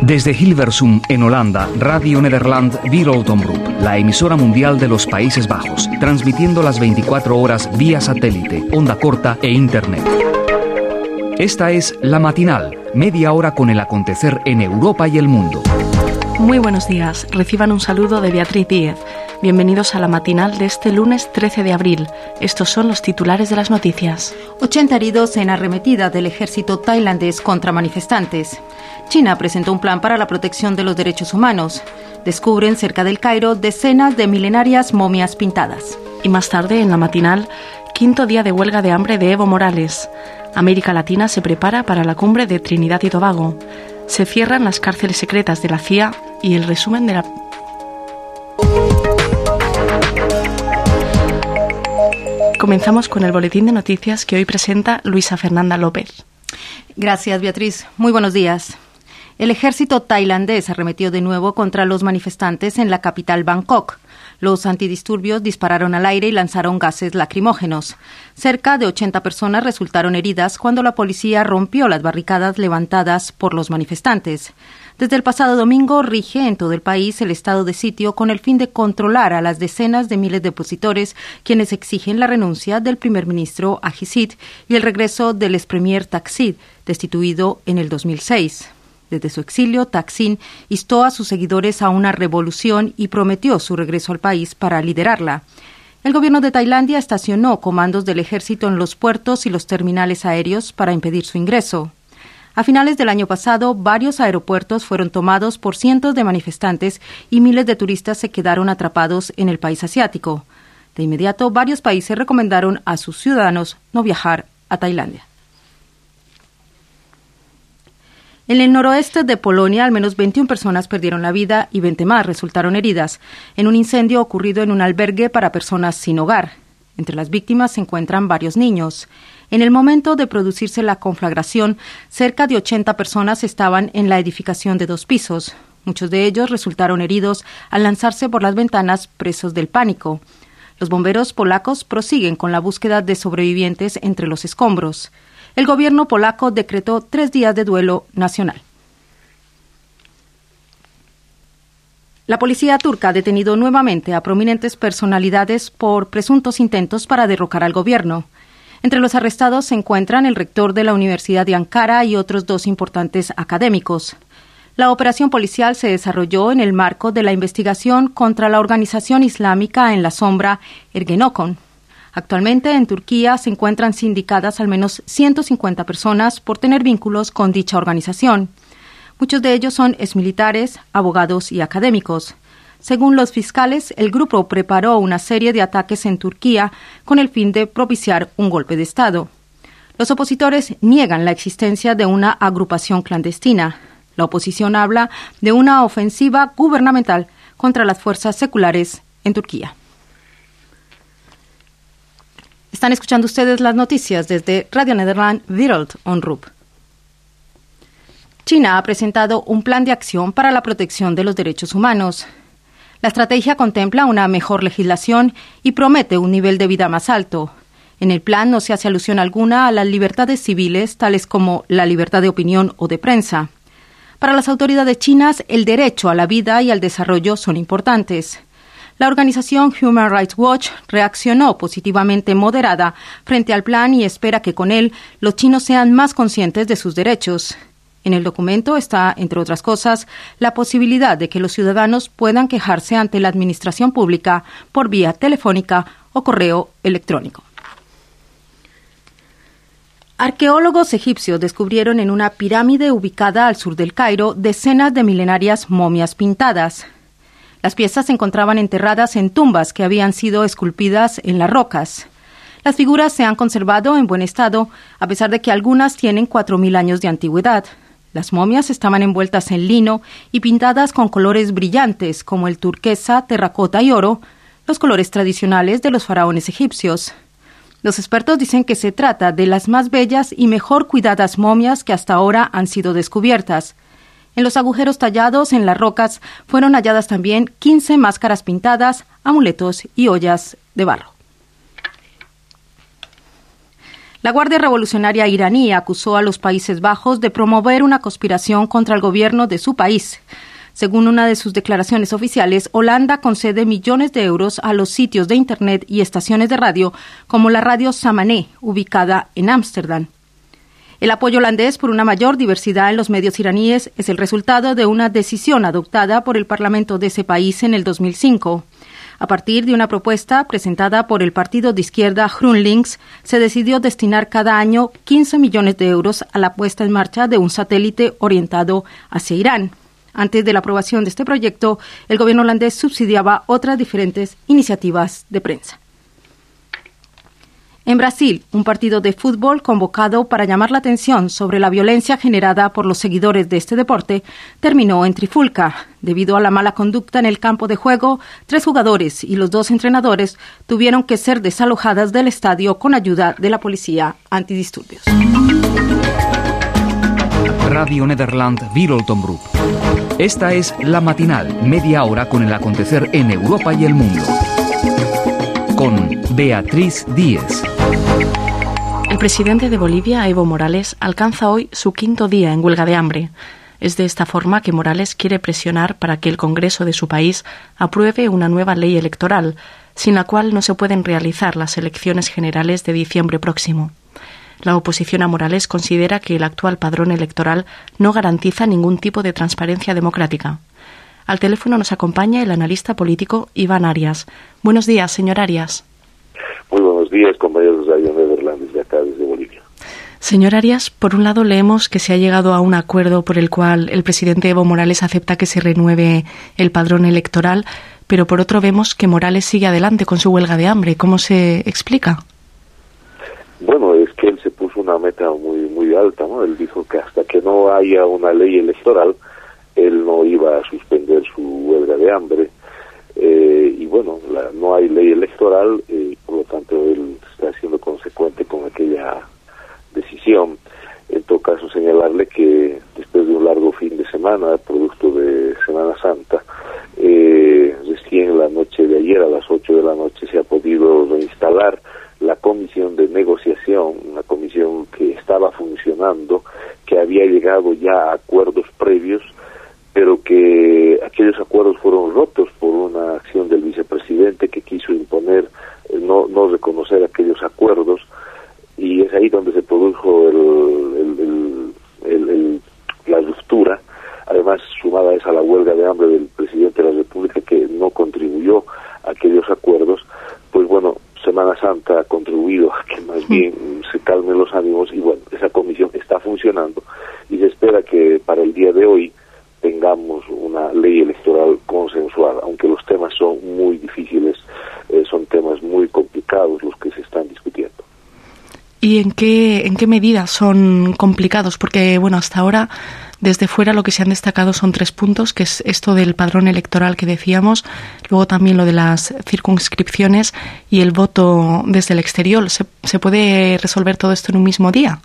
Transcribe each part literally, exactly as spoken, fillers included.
Desde Hilversum, en Holanda, Radio Nederland Wereldomroep, la emisora mundial de los Países Bajos, transmitiendo las veinticuatro horas vía satélite, onda corta e Internet. Esta es La Matinal, media hora con el acontecer en Europa y el mundo. Muy buenos días, reciban un saludo de Beatriz Díez. Bienvenidos a La Matinal de este lunes trece de abril. Estos son los titulares de las noticias. ochenta heridos en arremetida del ejército tailandés contra manifestantes. China presentó un plan para la protección de los derechos humanos. Descubren cerca del Cairo decenas de milenarias momias pintadas. Y más tarde, en La Matinal, quinto día de huelga de hambre de Evo Morales. América Latina se prepara para la cumbre de Trinidad y Tobago. Se cierran las cárceles secretas de la C I A y el resumen de la... Comenzamos con el boletín de noticias que hoy presenta Luisa Fernanda López. Gracias, Beatriz. Muy buenos días. El ejército tailandés arremetió de nuevo contra los manifestantes en la capital Bangkok. Los antidisturbios dispararon al aire y lanzaron gases lacrimógenos. Cerca de ochenta personas resultaron heridas cuando la policía rompió las barricadas levantadas por los manifestantes. Desde el pasado domingo rige en todo el país el estado de sitio con el fin de controlar a las decenas de miles de opositores quienes exigen la renuncia del primer ministro Ahisit y el regreso del ex premier Thaksin, destituido en el dos mil seis. Desde su exilio, Thaksin instó a sus seguidores a una revolución y prometió su regreso al país para liderarla. El gobierno de Tailandia estacionó comandos del ejército en los puertos y los terminales aéreos para impedir su ingreso. A finales del año pasado, varios aeropuertos fueron tomados por cientos de manifestantes y miles de turistas se quedaron atrapados en el país asiático. De inmediato, varios países recomendaron a sus ciudadanos no viajar a Tailandia. En el noroeste de Polonia, al menos veintiuna personas perdieron la vida y veinte más resultaron heridas en un incendio ocurrido en un albergue para personas sin hogar. Entre las víctimas se encuentran varios niños. En el momento de producirse la conflagración, cerca de ochenta personas estaban en la edificación de dos pisos. Muchos de ellos resultaron heridos al lanzarse por las ventanas presos del pánico. Los bomberos polacos prosiguen con la búsqueda de sobrevivientes entre los escombros. El gobierno polaco decretó tres días de duelo nacional. La policía turca ha detenido nuevamente a prominentes personalidades por presuntos intentos para derrocar al gobierno. Entre los arrestados se encuentran el rector de la Universidad de Ankara y otros dos importantes académicos. La operación policial se desarrolló en el marco de la investigación contra la organización islámica en la sombra Ergenekon. Actualmente en Turquía se encuentran sindicadas al menos ciento cincuenta personas por tener vínculos con dicha organización. Muchos de ellos son exmilitares, abogados y académicos. Según los fiscales, el grupo preparó una serie de ataques en Turquía con el fin de propiciar un golpe de Estado. Los opositores niegan la existencia de una agrupación clandestina. La oposición habla de una ofensiva gubernamental contra las fuerzas seculares en Turquía. Están escuchando ustedes las noticias desde Radio Nederland Wereldomroep. China ha presentado un plan de acción para la protección de los derechos humanos. La estrategia contempla una mejor legislación y promete un nivel de vida más alto. En el plan no se hace alusión alguna a las libertades civiles, tales como la libertad de opinión o de prensa. Para las autoridades chinas, el derecho a la vida y al desarrollo son importantes. La organización Human Rights Watch reaccionó positivamente moderada frente al plan y espera que con él los chinos sean más conscientes de sus derechos. En el documento está, entre otras cosas, la posibilidad de que los ciudadanos puedan quejarse ante la administración pública por vía telefónica o correo electrónico. Arqueólogos egipcios descubrieron en una pirámide ubicada al sur del Cairo decenas de milenarias momias pintadas. Las piezas se encontraban enterradas en tumbas que habían sido esculpidas en las rocas. Las figuras se han conservado en buen estado, a pesar de que algunas tienen cuatro mil años de antigüedad. Las momias estaban envueltas en lino y pintadas con colores brillantes como el turquesa, terracota y oro, los colores tradicionales de los faraones egipcios. Los expertos dicen que se trata de las más bellas y mejor cuidadas momias que hasta ahora han sido descubiertas. En los agujeros tallados en las rocas fueron halladas también quince máscaras pintadas, amuletos y ollas de barro. La Guardia Revolucionaria iraní acusó a los Países Bajos de promover una conspiración contra el gobierno de su país. Según una de sus declaraciones oficiales, Holanda concede millones de euros a los sitios de Internet y estaciones de radio, como la radio Samané, ubicada en Ámsterdam. El apoyo holandés por una mayor diversidad en los medios iraníes es el resultado de una decisión adoptada por el Parlamento de ese país en el dos mil cinco. A partir de una propuesta presentada por el partido de izquierda GroenLinks, se decidió destinar cada año quince millones de euros a la puesta en marcha de un satélite orientado hacia Irán. Antes de la aprobación de este proyecto, el gobierno holandés subsidiaba otras diferentes iniciativas de prensa. En Brasil, un partido de fútbol convocado para llamar la atención sobre la violencia generada por los seguidores de este deporte terminó en trifulca. Debido a la mala conducta en el campo de juego, tres jugadores y los dos entrenadores tuvieron que ser desalojadas del estadio con ayuda de la policía antidisturbios. Radio Nederland Wereldomroep. Esta es La Matinal, media hora con el acontecer en Europa y el mundo. Con Beatriz Díez. El presidente de Bolivia, Evo Morales, alcanza hoy su quinto día en huelga de hambre. Es de esta forma que Morales quiere presionar para que el Congreso de su país apruebe una nueva ley electoral, sin la cual no se pueden realizar las elecciones generales de diciembre próximo. La oposición a Morales considera que el actual padrón electoral no garantiza ningún tipo de transparencia democrática. Al teléfono nos acompaña el analista político Iván Arias. Buenos días, señor Arias. Muy buenos días, compañeros de Radio Nederland, desde acá, desde Bolivia. Señor Arias, por un lado leemos que se ha llegado a un acuerdo por el cual el presidente Evo Morales acepta que se renueve el padrón electoral, pero por otro vemos que Morales sigue adelante con su huelga de hambre. ¿Cómo se explica? Bueno, es que él se puso una meta muy muy alta, ¿no? Él dijo que hasta que no haya una ley electoral, él no iba a suspender su huelga de hambre. Eh, y bueno, la, no hay ley electoral, eh, por lo tanto él está siendo consecuente con aquella decisión. En todo caso, señalarle que después de un largo fin de semana, producto de Semana Santa, eh, recién la noche de ayer, a las ocho de la noche, se ha podido reinstalar la comisión de negociación, una comisión que estaba funcionando, que había llegado ya a acuerdos previos, pero que aquellos acuerdos fueron rotos por una acción del vicepresidente que quiso imponer, no, no reconocer aquellos acuerdos, y es ahí donde se produjo el, el, el, el, el, la ruptura, además sumada a esa la huelga de hambre del presidente de la República, que no contribuyó a aquellos acuerdos. Pues bueno, Semana Santa ha contribuido a que más bien se calmen los ánimos, y bueno, esa comisión está funcionando y se espera que para el día de hoy tengamos una ley electoral consensuada, aunque los temas son muy difíciles, eh, son temas muy complicados los que se están discutiendo. ¿Y en qué, en qué medida son complicados? Porque, bueno, hasta ahora, desde fuera lo que se han destacado son tres puntos, que es esto del padrón electoral que decíamos, luego también lo de las circunscripciones y el voto desde el exterior. ¿Se, se puede resolver todo esto en un mismo día?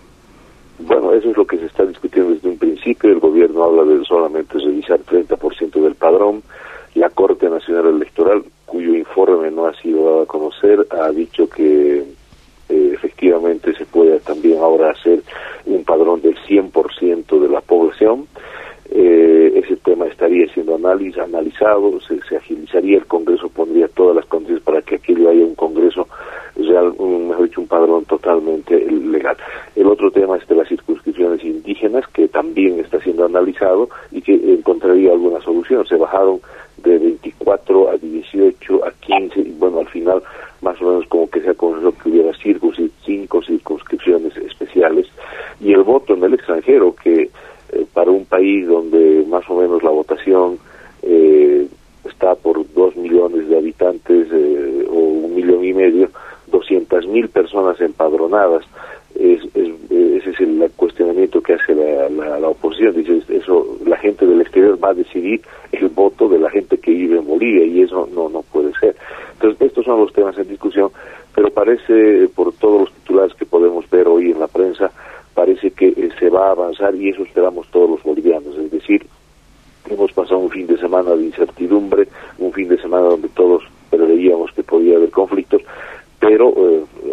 Bueno, eso es lo que se está discutiendo desde un principio. El gobierno habla de solamente revisar treinta por ciento del padrón. La Corte Nacional Electoral, cuyo informe no ha sido dado a conocer, ha dicho que eh, efectivamente se puede también ahora hacer un padrón del cien por ciento de la población. Eh, ese tema estaría siendo analiz analizado, se, se agilizaría, el Congreso pondría todas las condiciones para que aquello haya un Congreso real, un, mejor dicho, un padrón totalmente legal. El otro tema es de las circunscripciones indígenas, que también está siendo analizado y que encontraría alguna solución. Se bajaron de veinticuatro a dieciocho a quince, y bueno, al final más o menos como que se aconsejó que hubiera cinco circunscripciones especiales. Y el voto en el extranjero, que eh, para un país donde más o menos la votación eh, está por dos millones de habitantes eh, o un millón y medio, doscientas mil personas empadronadas, es, es, ese es el cuestionamiento que hace la, la, la oposición. Dice, eso, la gente del exterior va a decidir el voto de la gente que vive en Bolivia, y eso no no puede ser. Entonces, estos son los temas en discusión, pero parece, por todos los titulares que podemos ver hoy en la prensa, parece que eh, se va a avanzar, y eso esperamos todos los bolivianos. Es decir, hemos pasado un fin de semana de incertidumbre, un fin de semana donde todos preveíamos que podía haber conflictos, pero eh,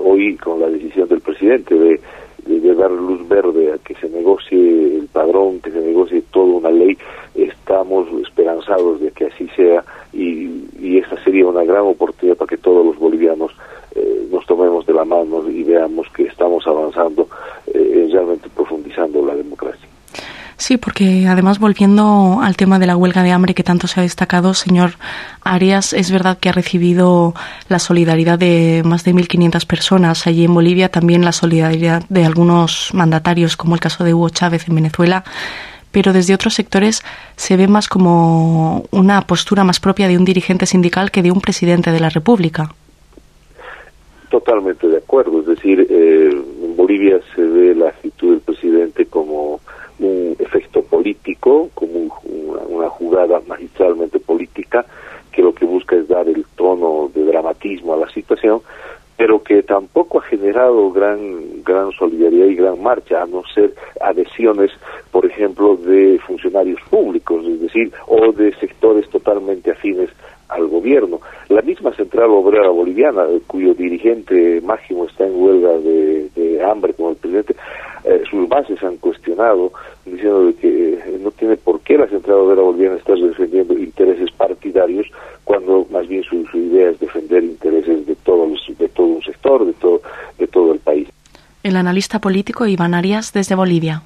hoy con la decisión del presidente de, de, de dar luz verde a que se negocie el padrón, que se negocie toda una ley, estamos esperanzados de que así sea, y, y esta sería una gran oportunidad para que todos los bolivianos eh, nos tomemos de la mano y veamos que estamos avanzando, eh, realmente profundizando la democracia. Sí, porque además, volviendo al tema de la huelga de hambre que tanto se ha destacado, señor Arias, es verdad que ha recibido la solidaridad de más de mil quinientas personas allí en Bolivia, también la solidaridad de algunos mandatarios, como el caso de Hugo Chávez en Venezuela, pero desde otros sectores se ve más como una postura más propia de un dirigente sindical que de un presidente de la República. Totalmente de acuerdo, es decir, eh, en Bolivia se ve la actitud del presidente como un efecto político, como un, una, una jugada magistralmente política, que lo que busca es dar el tono de dramatismo a la situación, pero que tampoco ha generado gran gran solidaridad y gran marcha, a no ser adhesiones, por ejemplo, de funcionarios públicos, es decir, o de sectores totalmente afines al gobierno. La misma Central Obrera Boliviana, cuyo dirigente máximo está en huelga de, de hambre como el presidente, eh, sus bases han cuestionado, diciendo de que eh, no tiene por qué la Central Obrera Boliviana estar defendiendo intereses partidarios, cuando más bien su, su idea es defender intereses de todos los, de todo un sector, de todo, de todo el país. El analista político Iván Arias, desde Bolivia.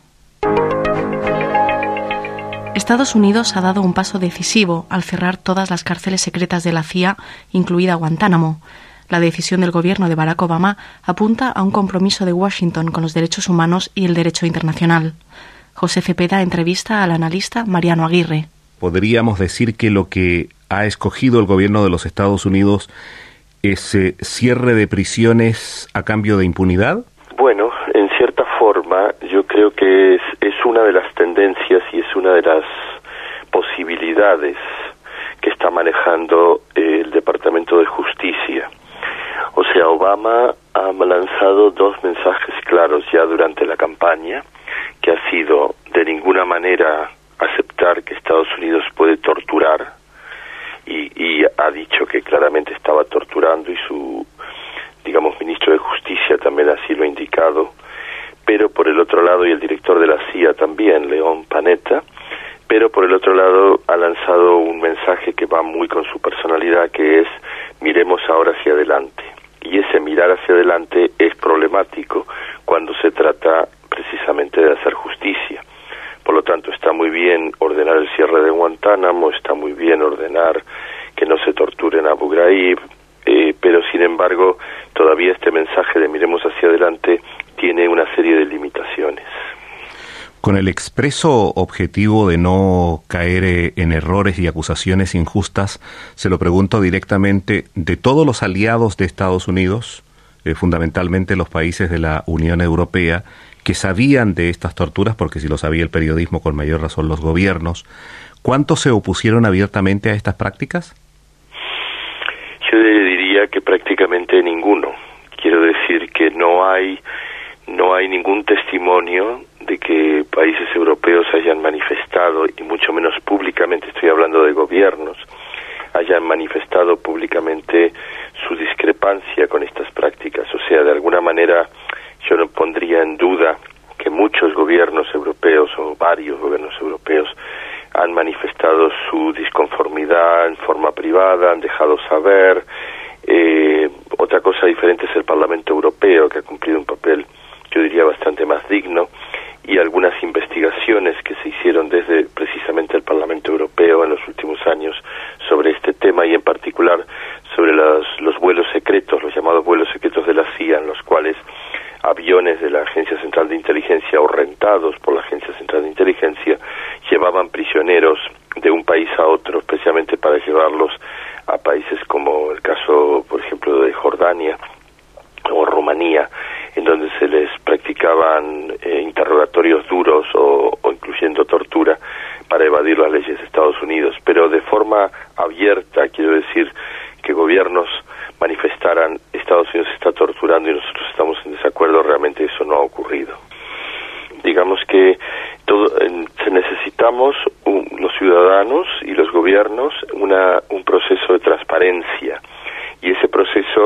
Estados Unidos ha dado un paso decisivo al cerrar todas las cárceles secretas de la C I A, incluida Guantánamo. La decisión del gobierno de Barack Obama apunta a un compromiso de Washington con los derechos humanos y el derecho internacional. José Cepeda entrevista al analista Mariano Aguirre. ¿Podríamos decir que lo que ha escogido el gobierno de los Estados Unidos es eh, cierre de prisiones a cambio de impunidad? Bueno, en cierta forma, yo creo que es, es una de las tendencias y es una de las posibilidades que está manejando eh, el Departamento de Justicia. O sea, Obama ha lanzado dos mensajes claros ya durante la campaña, que ha sido de ninguna manera aceptar que Estados Unidos puede torturar, y, y ha dicho que claramente estaba torturando, y su, digamos, ministro de Justicia también así lo ha indicado, pero por el otro lado, y el director de la C I A también, León Panetta, pero por el otro lado ha lanzado un mensaje que va muy con su personalidad, que es miremos ahora hacia adelante. Y ese mirar hacia adelante es problemático cuando se trata precisamente de hacer justicia. Por lo tanto, está muy bien ordenar el cierre de Guantánamo, está muy bien ordenar que no se torturen a Abu Ghraib, eh, pero sin embargo, todavía este mensaje de miremos hacia adelante tiene una serie de limitaciones. Con el expreso objetivo de no caer en errores y acusaciones injustas, se lo pregunto directamente, de todos los aliados de Estados Unidos, eh, fundamentalmente los países de la Unión Europea, que sabían de estas torturas, porque si lo sabía el periodismo, con mayor razón los gobiernos, ¿cuántos se opusieron abiertamente a estas prácticas? Yo diría que prácticamente ninguno. Quiero decir que no hay, no hay ningún testimonio de que países europeos hayan manifestado, y mucho menos públicamente, estoy hablando de gobiernos, hayan manifestado públicamente su discrepancia con estas prácticas. O sea, de alguna manera yo no pondría en duda que muchos gobiernos europeos, o varios gobiernos europeos, han manifestado su disconformidad en forma privada, han dejado saber. Eh, otra cosa diferente es el Parlamento Europeo, que ha cumplido un papel, yo diría, bastante más digno, y algunas investigaciones que se hicieron desde precisamente el Parlamento Europeo en los últimos años sobre este tema, y en particular sobre los, los vuelos secretos, los llamados vuelos secretos de la C I A, en los cuales aviones de la Agencia Central de Inteligencia o rentados por la Agencia Central de Inteligencia llevaban prisioneros de un país a otro, especialmente para llevarlos a países como el caso, por ejemplo, de Jordania o Rumanía, en donde se les practicaban eh, interrogatorios duros o, o incluyendo tortura para evadir las leyes de Estados Unidos. Pero de forma abierta, quiero decir, que gobiernos manifestaran Estados Unidos está torturando y nosotros estamos en desacuerdo, realmente eso no ha ocurrido. Digamos que todo, eh, necesitamos un, los ciudadanos y los gobiernos una, un proceso de transparencia, y ese proceso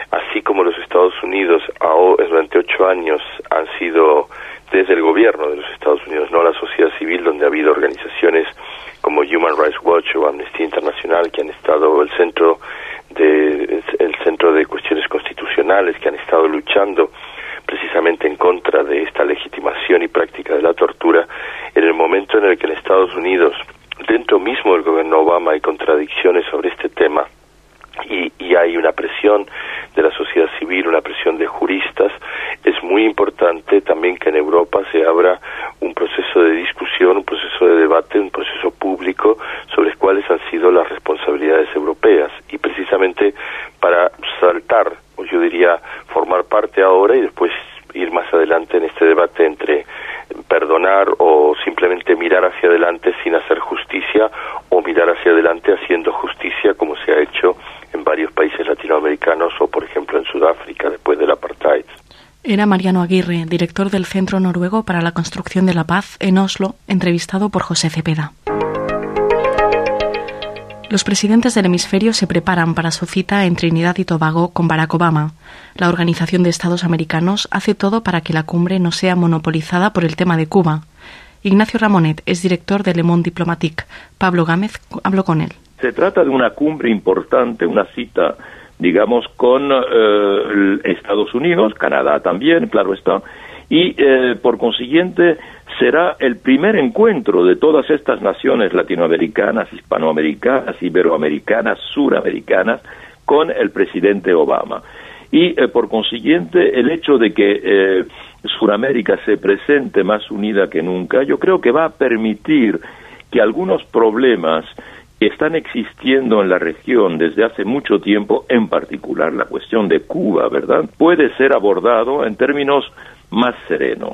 así como los Estados Unidos durante ocho años han sido desde el gobierno de los Estados Unidos, no la sociedad civil, donde ha habido organizaciones como Human Rights Watch o Amnistía Internacional que han estado el centro de el centro de cuestiones constitucionales, que han estado luchando precisamente en contra de esta legitimación y práctica de la tortura. En el momento en el que en Estados Unidos, dentro mismo del gobierno Obama, hay contradicciones sobre este tema y, y hay una presión de la sociedad civil, una presión de juristas, es muy importante también que en Europa se abra un proceso de discusión, un proceso de debate, un proceso público sobre cuáles han sido las responsabilidades europeas, y precisamente para saltar, o yo diría formar parte ahora y después ir más adelante en este debate entre perdonar o simplemente mirar hacia adelante sin hacer justicia, o mirar hacia adelante haciendo justicia, como se ha hecho en varios países latinoamericanos o por ejemplo en Sudáfrica después del apartheid. Era Mariano Aguirre, director del Centro Noruego para la Construcción de la Paz en Oslo, entrevistado por José Cepeda. Los presidentes del hemisferio se preparan para su cita en Trinidad y Tobago con Barack Obama. La Organización de Estados Americanos hace todo para que la cumbre no sea monopolizada por el tema de Cuba. Ignacio Ramonet es director de Le Monde Diplomatique. Pablo Gámez habló con él. Se trata de una cumbre importante, una cita, digamos, con eh, Estados Unidos, Canadá también, claro está, y eh, por consiguiente será el primer encuentro de todas estas naciones latinoamericanas, hispanoamericanas, iberoamericanas, suramericanas, con el presidente Obama. Y eh, por consiguiente el hecho de que eh, Suramérica se presente más unida que nunca, yo creo que va a permitir que algunos problemas que están existiendo en la región desde hace mucho tiempo, en particular la cuestión de Cuba, ¿verdad?, puede ser abordado en términos más serenos.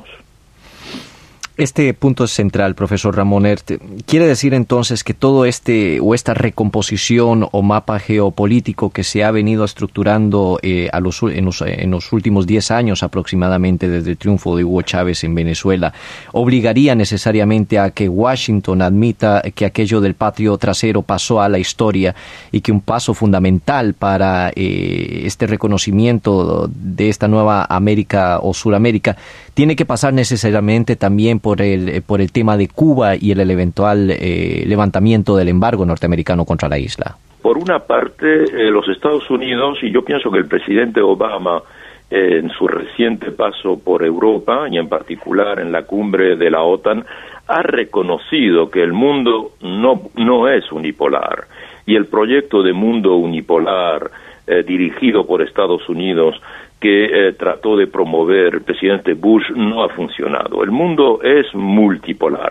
Este punto es central, profesor Ramonet. ¿Quiere decir entonces que todo este o esta recomposición o mapa geopolítico que se ha venido estructurando eh, a los, en, los, en los últimos diez años aproximadamente desde el triunfo de Hugo Chávez en Venezuela obligaría necesariamente a que Washington admita que aquello del patio trasero pasó a la historia y que un paso fundamental para eh, este reconocimiento de esta nueva América o Suramérica tiene que pasar necesariamente también por el por el tema de Cuba y el, el eventual eh, levantamiento del embargo norteamericano contra la isla? Por una parte, eh, los Estados Unidos, y yo pienso que el presidente Obama, eh, en su reciente paso por Europa, y en particular en la cumbre de la OTAN, ha reconocido que el mundo no, no es unipolar, y el proyecto de mundo unipolar eh, dirigido por Estados Unidos que eh, trató de promover el presidente Bush no ha funcionado. El mundo es multipolar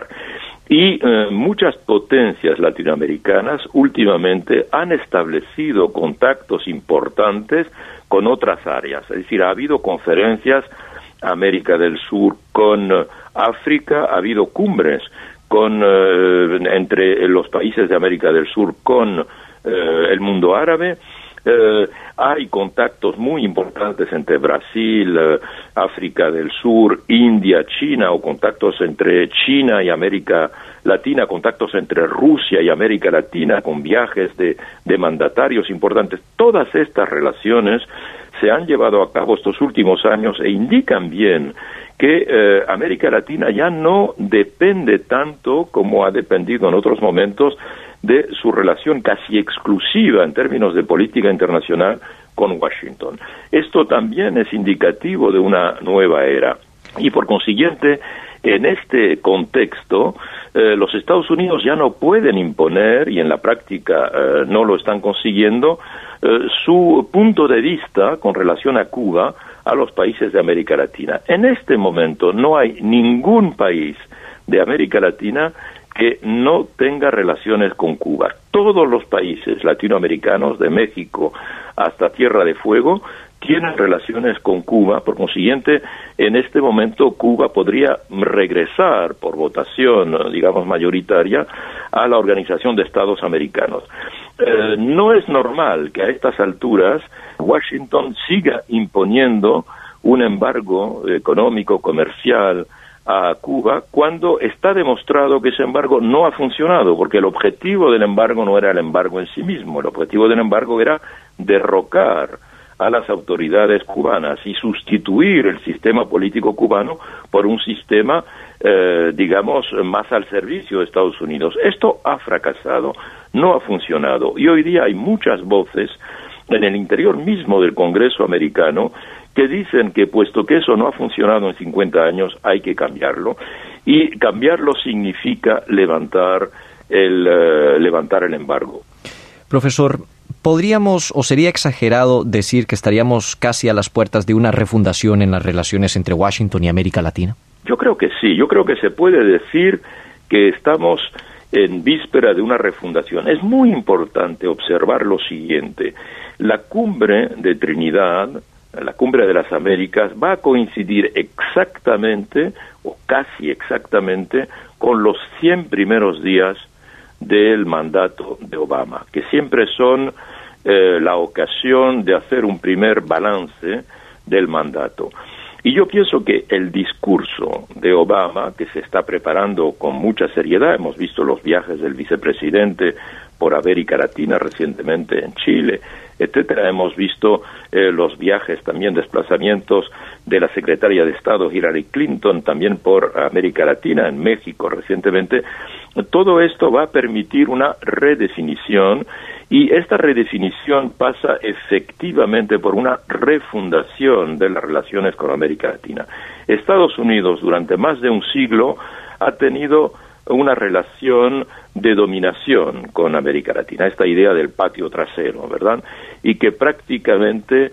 y eh, muchas potencias latinoamericanas últimamente han establecido contactos importantes con otras áreas. Es decir, ha habido conferencias América del Sur con eh, África, ha habido cumbres con eh, entre los países de América del Sur con eh, el mundo árabe. Eh, hay contactos muy importantes entre Brasil, eh, África del Sur, India, China, o contactos entre China y América Latina, contactos entre Rusia y América Latina, con viajes de, de mandatarios importantes. Todas estas relaciones se han llevado a cabo estos últimos años e indican bien que eh, América Latina ya no depende tanto como ha dependido en otros momentos de su relación casi exclusiva en términos de política internacional con Washington. Esto también es indicativo de una nueva era y por consiguiente en este contexto eh, los Estados Unidos ya no pueden imponer, y en la práctica eh, no lo están consiguiendo, eh, su punto de vista con relación a Cuba a los países de América Latina. En este momento no hay ningún país de América Latina que no tenga relaciones con Cuba. Todos los países latinoamericanos, de México hasta Tierra de Fuego, tienen relaciones con Cuba. Por consiguiente, en este momento Cuba podría regresar por votación, digamos, mayoritaria a la Organización de Estados Americanos. Eh, no es normal que a estas alturas Washington siga imponiendo un embargo económico, comercial, a Cuba, cuando está demostrado que ese embargo no ha funcionado, porque el objetivo del embargo no era el embargo en sí mismo, el objetivo del embargo era derrocar a las autoridades cubanas y sustituir el sistema político cubano por un sistema, eh, digamos, más al servicio de Estados Unidos. Esto ha fracasado, no ha funcionado, y hoy día hay muchas voces en el interior mismo del Congreso americano que dicen que puesto que eso no ha funcionado en cincuenta años, hay que cambiarlo, y cambiarlo significa levantar el, uh, levantar el embargo. Profesor, ¿podríamos o sería exagerado decir que estaríamos casi a las puertas de una refundación en las relaciones entre Washington y América Latina? Yo creo que sí, yo creo que se puede decir que estamos en víspera de una refundación. Es muy importante observar lo siguiente: la cumbre de Trinidad, la cumbre de las Américas, va a coincidir exactamente, o casi exactamente, con los cien primeros días del mandato de Obama, que siempre son eh, la ocasión de hacer un primer balance del mandato. Y yo pienso que el discurso de Obama, que se está preparando con mucha seriedad, hemos visto los viajes del vicepresidente por América Latina recientemente en Chile, etcétera, hemos visto eh, los viajes, también desplazamientos de la secretaria de Estado Hillary Clinton también por América Latina, en México recientemente. Todo esto va a permitir una redefinición, y esta redefinición pasa efectivamente por una refundación de las relaciones con América Latina. Estados Unidos durante más de un siglo ha tenido una relación de dominación con América Latina, esta idea del patio trasero, ¿verdad? Y que prácticamente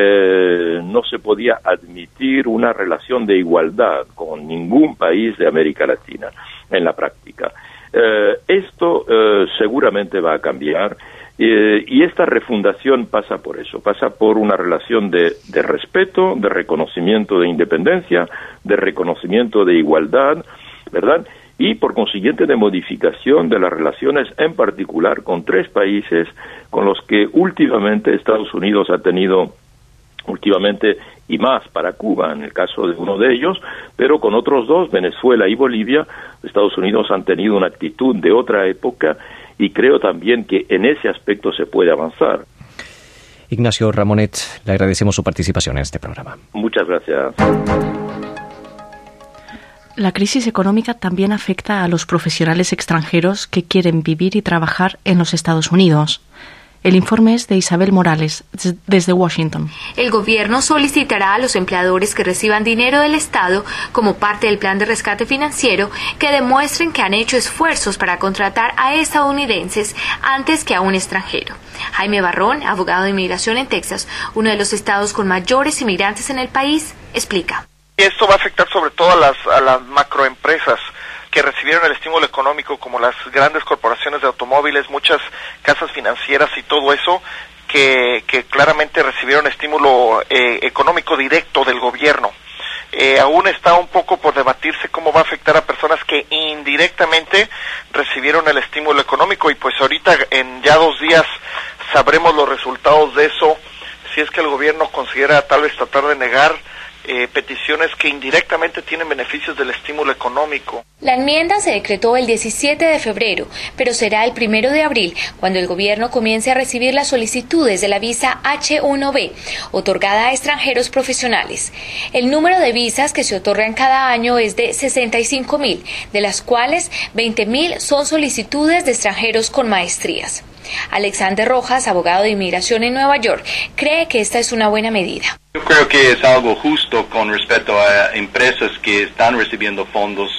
eh, no se podía admitir una relación de igualdad con ningún país de América Latina en la práctica. Eh, esto eh, seguramente va a cambiar, eh, y esta refundación pasa por eso, pasa por una relación de, de respeto, de reconocimiento de independencia, de reconocimiento de igualdad, ¿verdad? Y por consiguiente de modificación de las relaciones, en particular con tres países con los que últimamente Estados Unidos ha tenido, últimamente y más para Cuba, en el caso de uno de ellos, pero con otros dos, Venezuela y Bolivia, Estados Unidos han tenido una actitud de otra época, y creo también que en ese aspecto se puede avanzar. Ignacio Ramonet, le agradecemos su participación en este programa. Muchas gracias. La crisis económica también afecta a los profesionales extranjeros que quieren vivir y trabajar en los Estados Unidos. El informe es de Isabel Morales, desde Washington. El gobierno solicitará a los empleadores que reciban dinero del Estado como parte del plan de rescate financiero que demuestren que han hecho esfuerzos para contratar a estadounidenses antes que a un extranjero. Jaime Barrón, abogado de inmigración en Texas, uno de los estados con mayores inmigrantes en el país, explica. Esto va a afectar sobre todo a las, a las macroempresas que recibieron el estímulo económico, como las grandes corporaciones de automóviles, muchas casas financieras y todo eso, que, que claramente recibieron estímulo eh, económico directo del gobierno. Eh, aún está un poco por debatirse cómo va a afectar a personas que indirectamente recibieron el estímulo económico, y pues ahorita en ya dos días sabremos los resultados de eso, si es que el gobierno considera tal vez tratar de negar Eh, peticiones que indirectamente tienen beneficios del estímulo económico. La enmienda se decretó el diecisiete de febrero, pero será el primero de abril cuando el gobierno comience a recibir las solicitudes de la visa H uno B, otorgada a extranjeros profesionales. El número de visas que se otorgan cada año es de sesenta y cinco mil, de las cuales veinte mil son solicitudes de extranjeros con maestrías. Alexander Rojas, abogado de inmigración en Nueva York, cree que esta es una buena medida. Yo creo que es algo justo con respecto a empresas que están recibiendo fondos,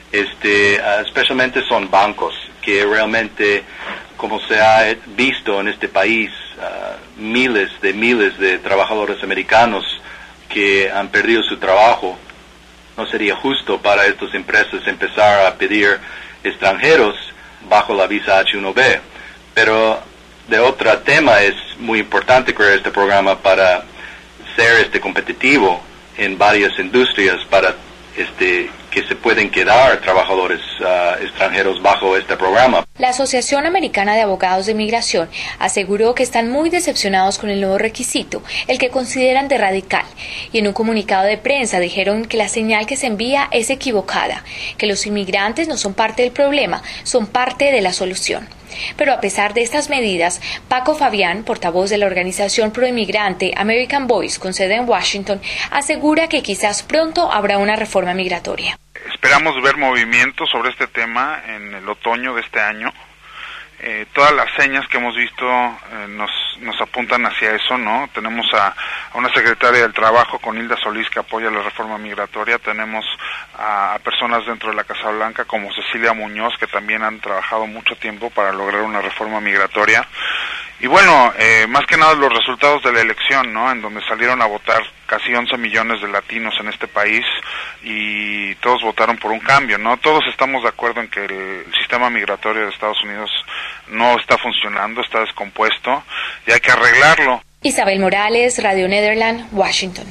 este, especialmente son bancos, que realmente, como se ha visto en este país, uh, miles de miles de trabajadores americanos que han perdido su trabajo. No sería justo para estas empresas empezar a pedir extranjeros bajo la visa H uno B. Pero de otro tema es muy importante crear este programa para ser este competitivo en varias industrias, para este que se pueden quedar trabajadores uh, extranjeros bajo este programa. La Asociación Americana de Abogados de Migración aseguró que están muy decepcionados con el nuevo requisito, el que consideran de radical, y en un comunicado de prensa dijeron que la señal que se envía es equivocada, que los inmigrantes no son parte del problema, son parte de la solución. Pero a pesar de estas medidas, Paco Fabián, portavoz de la organización proinmigrante American Voice con sede en Washington, asegura que quizás pronto habrá una reforma migratoria. Esperamos ver movimientos sobre este tema en el otoño de este año. Eh, todas las señas que hemos visto eh, nos, nos apuntan hacia eso, ¿no? Tenemos a, a una secretaria del Trabajo con Hilda Solís que apoya la reforma migratoria, tenemos a, a personas dentro de la Casa Blanca como Cecilia Muñoz que también han trabajado mucho tiempo para lograr una reforma migratoria. Y bueno, eh, más que nada los resultados de la elección, ¿no? En donde salieron a votar casi once millones de latinos en este país y todos votaron por un cambio, ¿no? Todos estamos de acuerdo en que el sistema migratorio de Estados Unidos no está funcionando, está descompuesto y hay que arreglarlo. Isabel Morales, Radio Nederland, Washington.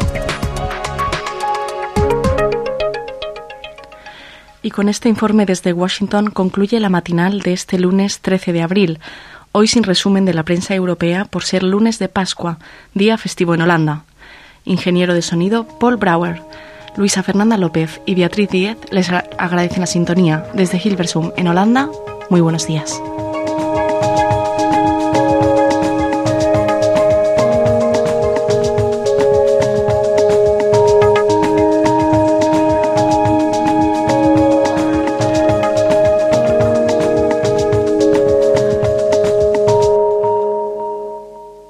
Y con este informe desde Washington concluye la matinal de este lunes trece de abril. Hoy sin resumen de la prensa europea por ser lunes de Pascua, día festivo en Holanda. Ingeniero de sonido Paul Brouwer, Luisa Fernanda López y Beatriz Díez les agradecen la sintonía desde Hilversum en Holanda. Muy buenos días.